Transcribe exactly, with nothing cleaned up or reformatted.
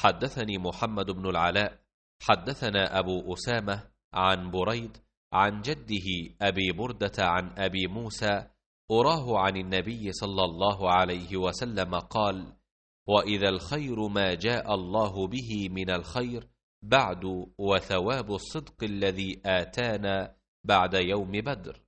حدثني محمد بن العلاء حدثنا أبو أسامة عن بريد عن جده أبي بردة عن أبي موسى أراه عن النبي صلى الله عليه وسلم قال: وإذا الخير ما جاء الله به من الخير بعد وثواب الصدق الذي آتانا بعد يوم بدر.